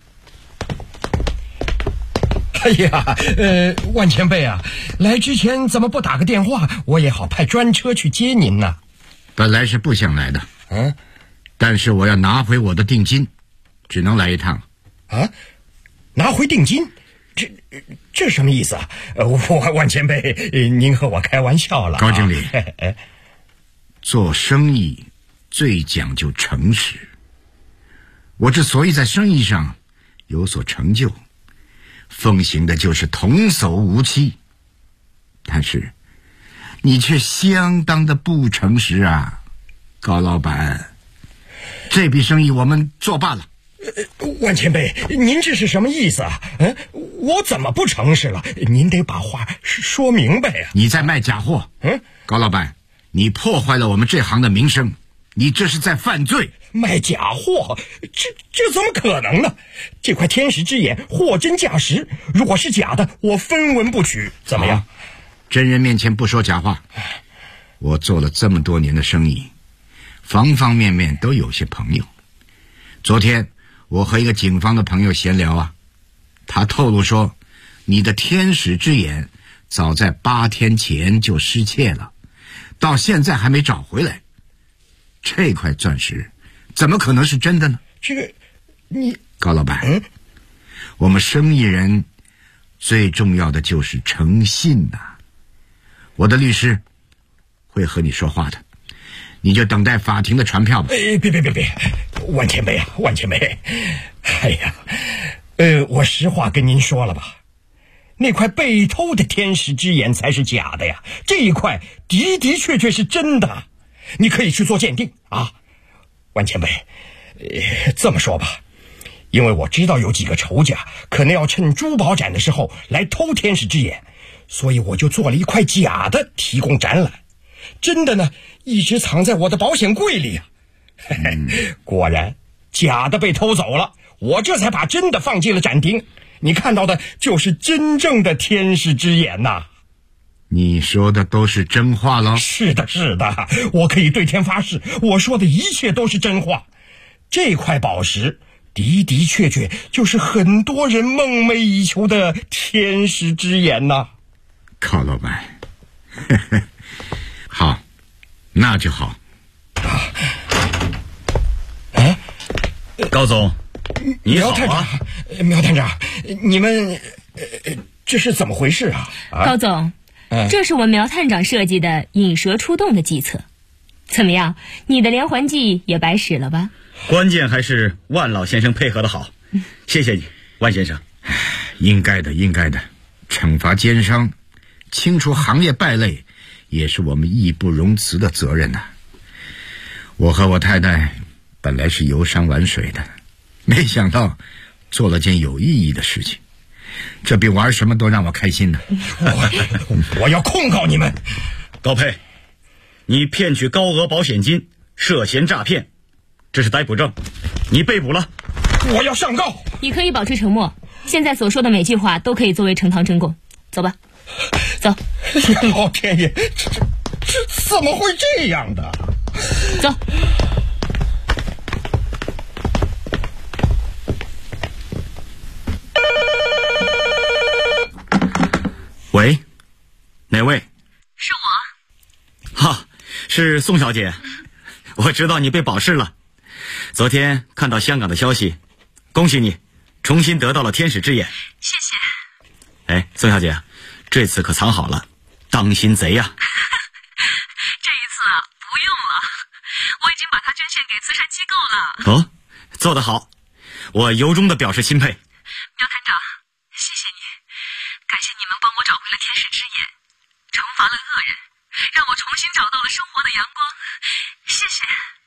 哎呀，万前辈啊，来之前怎么不打个电话，我也好派专车去接您呢？ 本来是不想来的，但是我要拿回我的定金，只能来一趟。 拿回定金？这什么意思啊？万前辈，您和我开玩笑了。 高经理，做生意最讲究诚实。我之所以在生意上有所成就，奉行的就是童叟无欺，但是你却相当的不诚实啊！ 高老板，这笔生意我们作罢了。 万前辈，您这是什么意思啊？我怎么不诚实了？您得把话说明白呀。 你在卖假货。高老板，你破坏了我们这行的名声，你这是在犯罪。 卖假货？这怎么可能呢？这块天使之眼货真价实，如果是假的，我分文不取。怎么样？ 真人面前不说假话。我做了这么多年的生意，方方面面都有些朋友。昨天我和一个警方的朋友闲聊啊，他透露说，你的天使之眼早在8天前就失窃了，到现在还没找回来。这块钻石怎么可能是真的呢？ 这个，你高老板，我们生意人最重要的就是诚信呐。我的律师会和你说话的，你就等待法庭的传票吧。 别，万前辈啊，万前辈，哎呀，我实话跟您说了吧，那块被偷的天使之眼才是假的呀，这一块的确是真的，你可以去做鉴定啊。万前辈，这么说吧，因为我知道有几个仇家可能要趁珠宝展的时候来偷天使之眼，所以我就做了一块假的提供展览，真的呢一直藏在我的保险柜里啊。果然假的被偷走了，我这才把真的放进了展厅，你看到的就是真正的天使之眼呐。 你说的都是真话喽？ 是的，我可以对天发誓，我说的一切都是真话。这块宝石的确就是很多人梦寐以求的天使之眼呐。 高老板，好，那就好。 高总，你好啊！ 苗探长，你们这是怎么回事啊？ 高总，这是我苗探长设计的引蛇出洞的计策，怎么样？你的连环计也白使了吧？ 关键还是万老先生配合的好，谢谢你，万先生。 应该的，惩罚奸商，清除行业败类，也是我们义不容辞的责任呐。我和我太太本来是游山玩水的，没想到做了件有意义的事情，这比玩什么都让我开心呢。 我要控告你们。 高佩，你骗取高额保险金，涉嫌诈骗，这是逮捕证，你被捕了。 我要上告。 你可以保持沉默，现在所说的每句话都可以作为呈堂证供。走吧，走。 老天爷，这怎么会这样的？ 走。 喂，哪位？ 是我。 哈，是宋小姐，我知道你被保释了。昨天看到香港的消息，恭喜你，重新得到了天使之眼。 谢谢。 哎，宋小姐，这次可藏好了，当心贼呀。 这一次不用了，我已经把它捐献给慈善机构了。 哦，做得好，我由衷的表示钦佩。 苗探长，谢谢你，感谢你们帮我找回了天使之眼，惩罚了恶人，让我重新找到了生活的阳光，谢谢。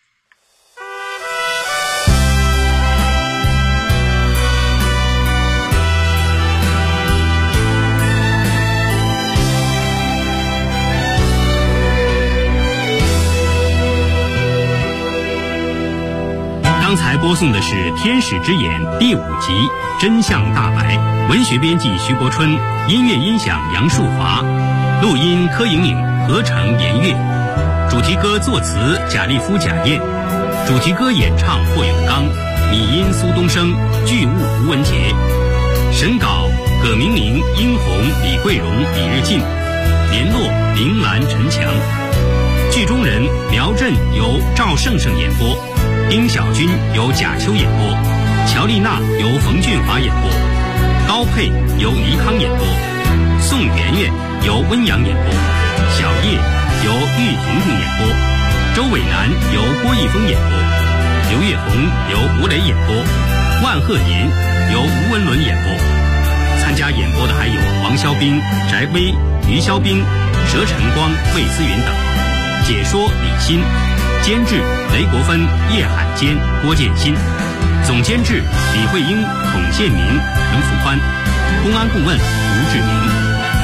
刚才播送的是《天使之眼》第5集《真相大白》，文学编辑徐国春，音乐音响杨树华，录音柯莹莹，合成严月，主题歌作词贾立夫、贾燕，主题歌演唱霍永刚，拟音苏东升，剧务吴文杰，审稿葛明明、殷红、李桂荣、李日进，联络林兰、陈强。剧中人苗振由赵胜胜演播，丁小军由贾秋演播，乔丽娜由冯俊华演播，高佩由倪康演播，宋媛媛由温阳演播，小叶由玉婷婷演播，周伟南由郭毅峰演播，刘月红由吴磊演播，万鹤年由吴文伦演播。参加演播的还有王肖兵、翟威、于肖兵、佘晨光、魏思源等。解说李欣， 监制雷国芬、叶海坚、郭建新，总监制李慧英、孔建明、陈福宽，公安顾问吴志明。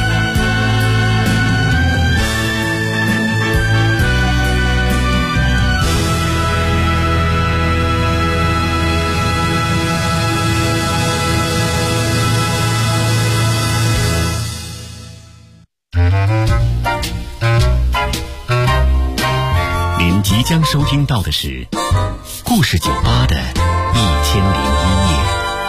您即将收听到的是故事酒吧的1001夜。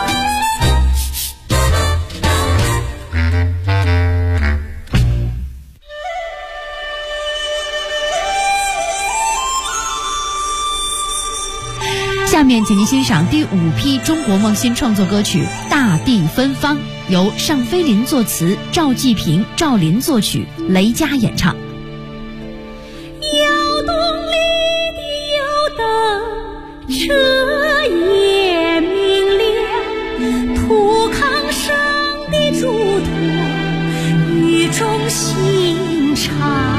下面请您欣赏第5批中国梦新创作歌曲《大地芬芳》，由尚飞林作词，赵季平、赵林作曲，雷佳演唱。 窑洞里的油灯，彻夜明亮，土炕上的烛托，语重心长。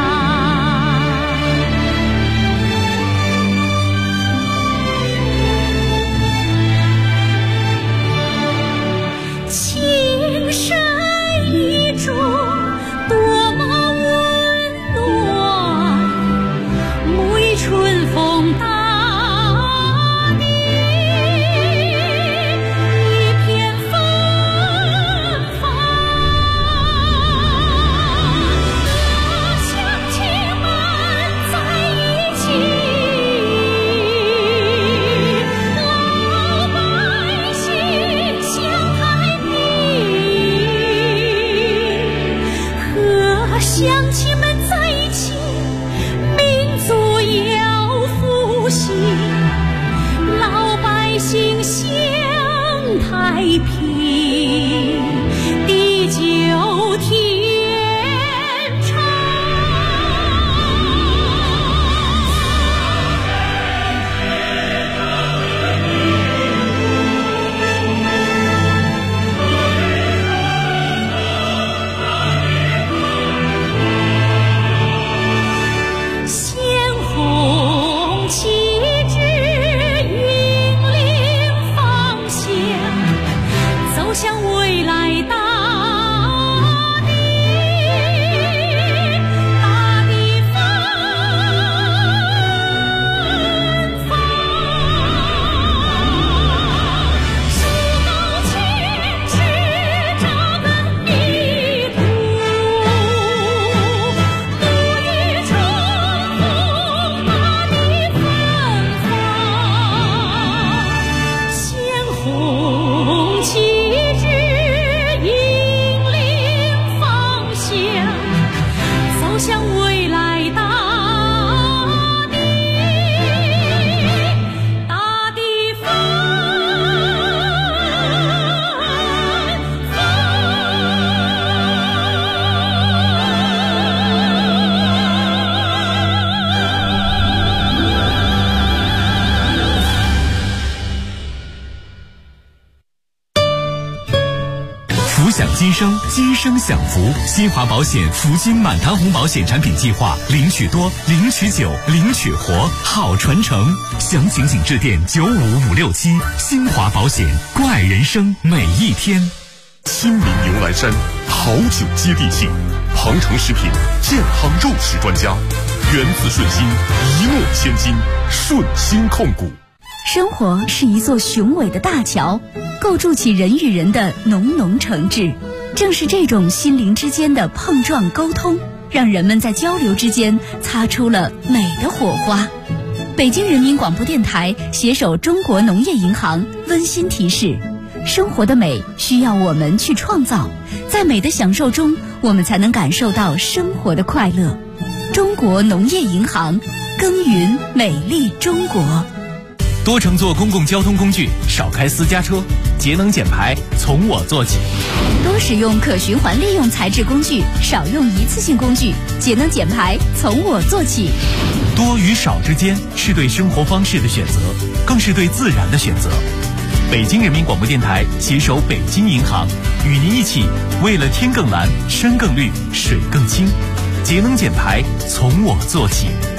今生，今生享福。新华保险福金满堂红保险产品计划，领取多，领取久，领取活，好传承。详情请致电95567。新华保险，关爱人生每一天。 亲民牛栏山，好酒接地气。鹏程食品健康肉食专家，源自顺心，一诺千金，顺心控股。 生活是一座雄伟的大桥，构筑起人与人的浓浓诚挚。正是这种心灵之间的碰撞沟通，让人们在交流之间擦出了美的火花。北京人民广播电台携手中国农业银行温馨提示：生活的美需要我们去创造，在美的享受中，我们才能感受到生活的快乐。中国农业银行，耕耘美丽中国。 多乘坐公共交通工具，少开私家车，节能减排从我做起。 多使用可循环利用材质工具，少用一次性工具，节能减排从我做起。 多与少之间是对生活方式的选择，更是对自然的选择。北京人民广播电台携手北京银行，与您一起为了天更蓝、山更绿、水更清，节能减排从我做起。